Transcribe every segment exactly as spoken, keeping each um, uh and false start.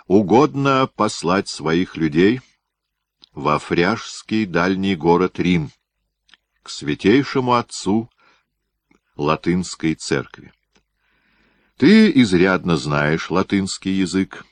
угодно послать своих людей во фряжский дальний город Рим, к святейшему отцу латынской церкви. Ты изрядно знаешь латынский язык,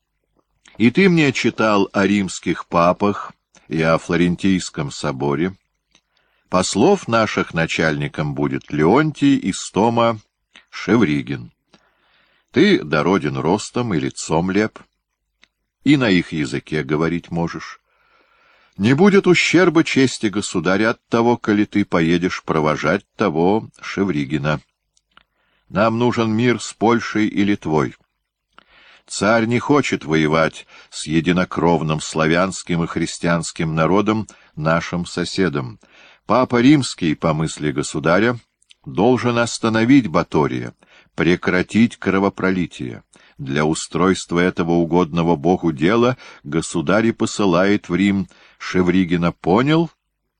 и ты мне читал о римских папах и о Флорентийском соборе. Послов наших начальником будет Леонтий Истома Шевригин. Ты дороден ростом и лицом леп, и на их языке говорить можешь. Не будет ущерба чести государя от того, коли ты поедешь провожать того Шевригина. Нам нужен мир с Польшей и Литвой. Царь не хочет воевать с единокровным славянским и христианским народом, нашим соседом. Папа Римский, по мысли государя, должен остановить Батория, прекратить кровопролитие. Для устройства этого угодного Богу дела государь посылает в Рим Шевригина. Понял?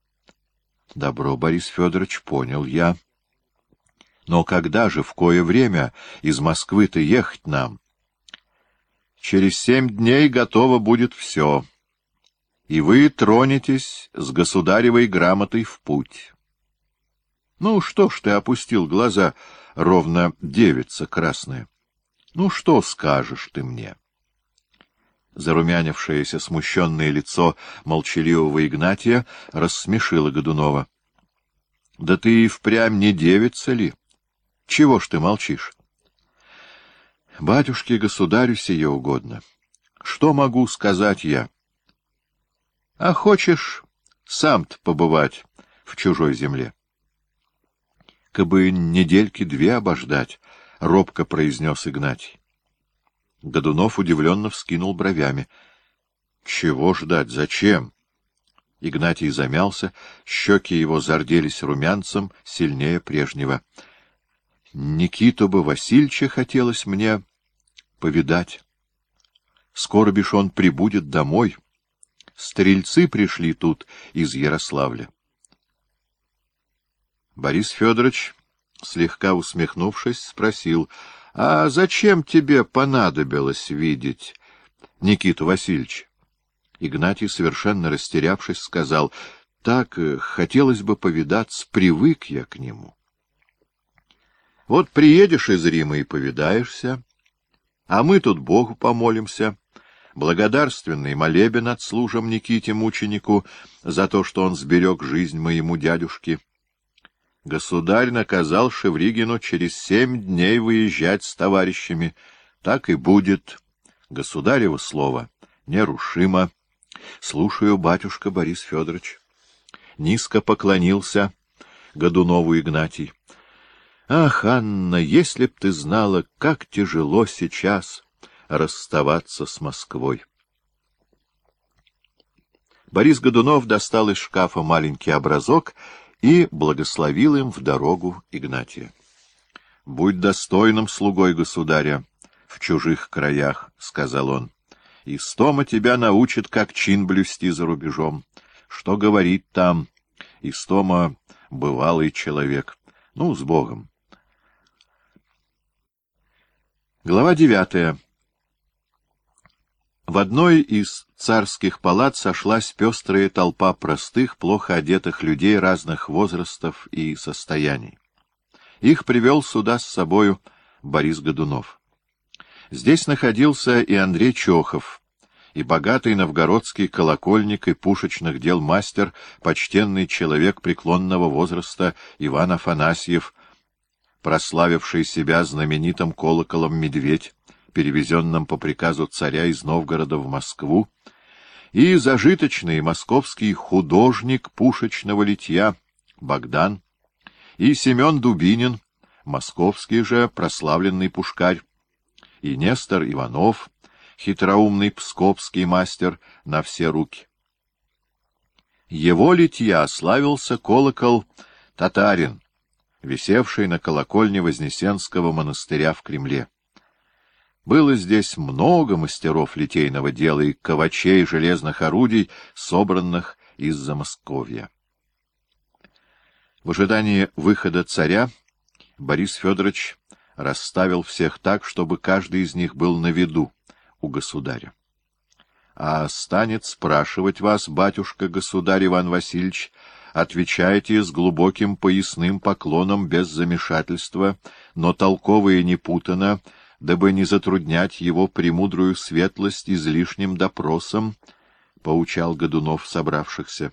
Добро, Борис Федорович, понял я. Но когда же, в кое время, из Москвы-то ехать нам? Через семь дней готово будет все, и вы тронетесь с государевой грамотой в путь. Ну, что ж ты опустил глаза, ровно девица красная? Ну, что скажешь ты мне? Зарумянившееся смущенное лицо молчаливого Игнатия рассмешило Годунова. — Да ты и впрямь не девица ли? Чего ж ты молчишь? — Батюшке государю сие угодно. Что могу сказать я? — А хочешь сам-то побывать в чужой земле? — Кабы недельки две обождать, — робко произнес Игнатий. Годунов удивленно вскинул бровями. — Чего ждать? Зачем? Игнатий замялся, щеки его зарделись румянцем сильнее прежнего. — Никиту бы Васильича хотелось мне повидать. Скоро бишь он прибудет домой. Стрельцы пришли тут из Ярославля. Борис Федорович, слегка усмехнувшись, спросил: — А зачем тебе понадобилось видеть Никиту Васильевича? Игнатий, совершенно растерявшись, сказал: — Так, хотелось бы повидаться, привык я к нему. — Вот приедешь из Рима и повидаешься, а мы тут Богу помолимся, благодарственный молебен отслужим Никите мученику за то, что он сберег жизнь моему дядюшке. Государь наказал Шевригину через семь дней выезжать с товарищами. Так и будет. Государево слово нерушимо. Слушаю, батюшка Борис Федорович. Низко поклонился Годунову Игнатий. Ах, Анна, если б ты знала, как тяжело сейчас расставаться с Москвой. Борис Годунов достал из шкафа маленький образок и благословил им в дорогу Игнатия. — Будь достойным слугой государя в чужих краях, — сказал он. — Истома тебя научит, как чин блюсти за рубежом. Что говорит там? Истома — бывалый человек. Ну, с Богом. Глава девятая. В одной из царских палат сошлась пестрая толпа простых, плохо одетых людей разных возрастов и состояний. Их привел сюда с собою Борис Годунов. Здесь находился и Андрей Чохов, и богатый новгородский колокольник и пушечных дел мастер, почтенный человек преклонного возраста Иван Афанасьев, прославивший себя знаменитым колоколом «Медведь», перевезенным по приказу царя из Новгорода в Москву, и зажиточный московский художник пушечного литья Богдан, и Семен Дубинин, московский же прославленный пушкарь, и Нестор Иванов, хитроумный псковский мастер на все руки. Его литья славился колокол «Татарин», висевший на колокольне Вознесенского монастыря в Кремле. Было здесь много мастеров литейного дела и ковачей железных орудий, собранных из Замосковья. В ожидании выхода царя Борис Федорович расставил всех так, чтобы каждый из них был на виду, у государя. А станет спрашивать вас, батюшка-государь Иван Васильевич, отвечайте с глубоким поясным поклоном без замешательства, но толково и не путано, дабы не затруднять его премудрую светлость излишним допросом, — поучал Годунов собравшихся.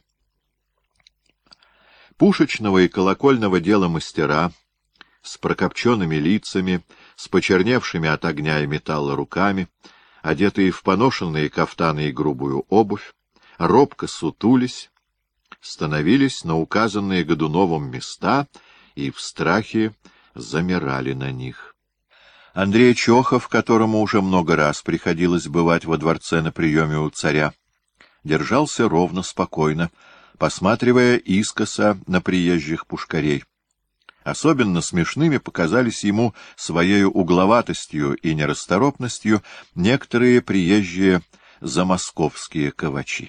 Пушечного и колокольного дела мастера, с прокопченными лицами, с почерневшими от огня и металла руками, одетые в поношенные кафтаны и грубую обувь, робко сутулись, становились на указанные Годуновым места и в страхе замирали на них. Андрей Чохов, которому уже много раз приходилось бывать во дворце на приеме у царя, держался ровно, спокойно, посматривая искоса на приезжих пушкарей. Особенно смешными показались ему своею угловатостью и нерасторопностью некоторые приезжие замосковские ковачи.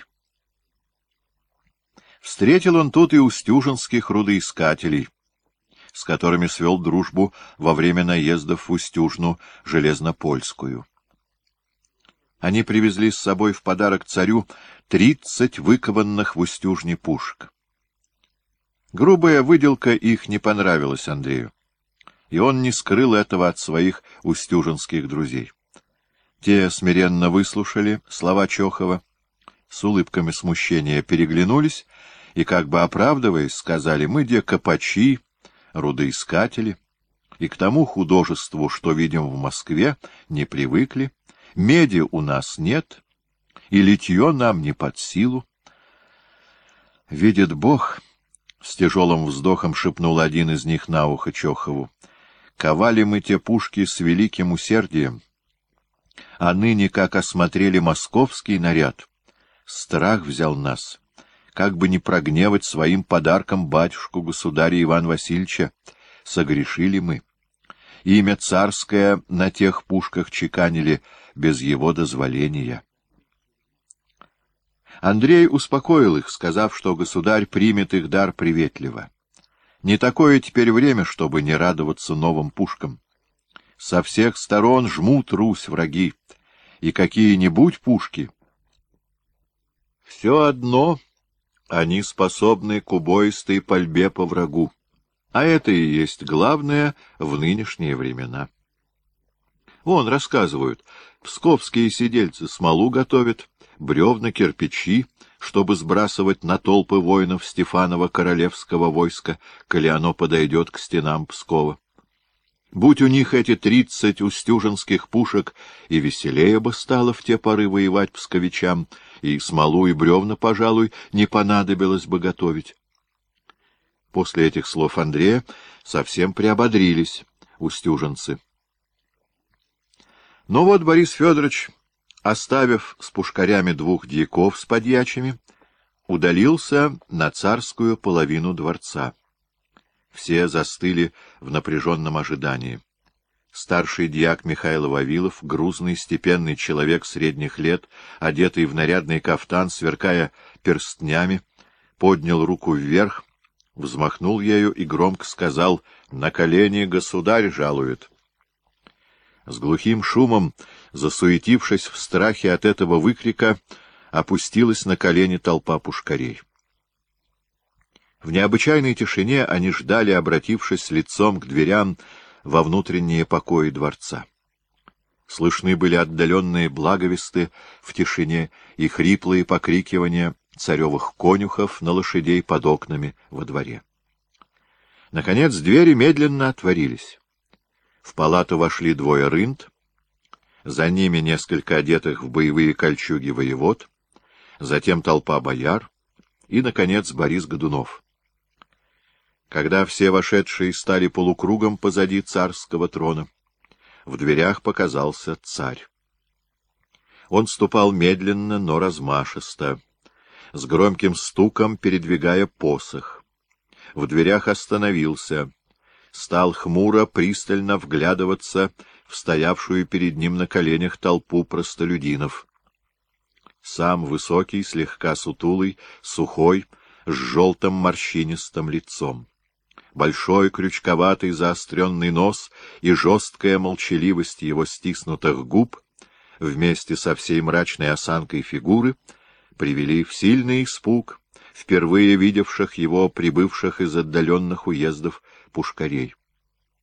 Встретил он тут и устюжинских рудоискателей, с которыми свел дружбу во время наездов в Устюжну Железнопольскую. Они привезли с собой в подарок царю тридцать выкованных в Устюжне пушек. Грубая выделка их не понравилась Андрею, и он не скрыл этого от своих устюжинских друзей. Те смиренно выслушали слова Чохова, с улыбками смущения переглянулись и, как бы оправдываясь, сказали: «Мы де копачи, рудоискатели, и к тому художеству, что видим в Москве, не привыкли, меди у нас нет, и литье нам не под силу». «Видит Бог», — с тяжелым вздохом шепнул один из них на ухо Чохову, — «ковали мы те пушки с великим усердием, а ныне, как осмотрели московский наряд, страх взял нас, как бы не прогневать своим подарком батюшку-государя Ивана Васильевича. Согрешили мы. Имя царское на тех пушках чеканили без его дозволения». Андрей успокоил их, сказав, что государь примет их дар приветливо. Не такое теперь время, чтобы не радоваться новым пушкам. Со всех сторон жмут Русь враги, и какие-нибудь пушки. Все одно они способны к убоистой пальбе по врагу, а это и есть главное в нынешние времена. Вон, рассказывают, псковские сидельцы смолу готовят, бревна, кирпичи, чтобы сбрасывать на толпы воинов Стефанова королевского войска, коли оно подойдет к стенам Пскова. Будь у них эти тридцать устюжинских пушек, и веселее бы стало в те поры воевать псковичам, и смолу и бревна, пожалуй, не понадобилось бы готовить. После этих слов Андрея совсем приободрились устюжинцы. Но вот Борис Федорович, оставив с пушкарями двух дьяков с подьячими, удалился на царскую половину дворца. Все застыли в напряженном ожидании. Старший дьяк Михаил Вавилов, грузный, степенный человек средних лет, одетый в нарядный кафтан, сверкая перстнями, поднял руку вверх, взмахнул ею и громко сказал: «На колени государь жалует». С глухим шумом, засуетившись в страхе от этого выкрика, опустилась на колени толпа пушкарей. В необычайной тишине они ждали, обратившись лицом к дверям во внутренние покои дворца. Слышны были отдаленные благовесты в тишине и хриплые покрикивания царевых конюхов на лошадей под окнами во дворе. Наконец двери медленно отворились. В палату вошли двое рынд, за ними несколько одетых в боевые кольчуги воевод, затем толпа бояр и, наконец, Борис Годунов. Когда все вошедшие стали полукругом позади царского трона, в дверях показался царь. Он ступал медленно, но размашисто, с громким стуком передвигая посох. В дверях остановился, стал хмуро, пристально вглядываться в стоявшую перед ним на коленях толпу простолюдинов. Сам высокий, слегка сутулый, сухой, с желтым морщинистым лицом. Большой, крючковатый, заостренный нос и жесткая молчаливость его стиснутых губ вместе со всей мрачной осанкой фигуры, привели в сильный испуг впервые видевших его прибывших из отдаленных уездов пушкарей.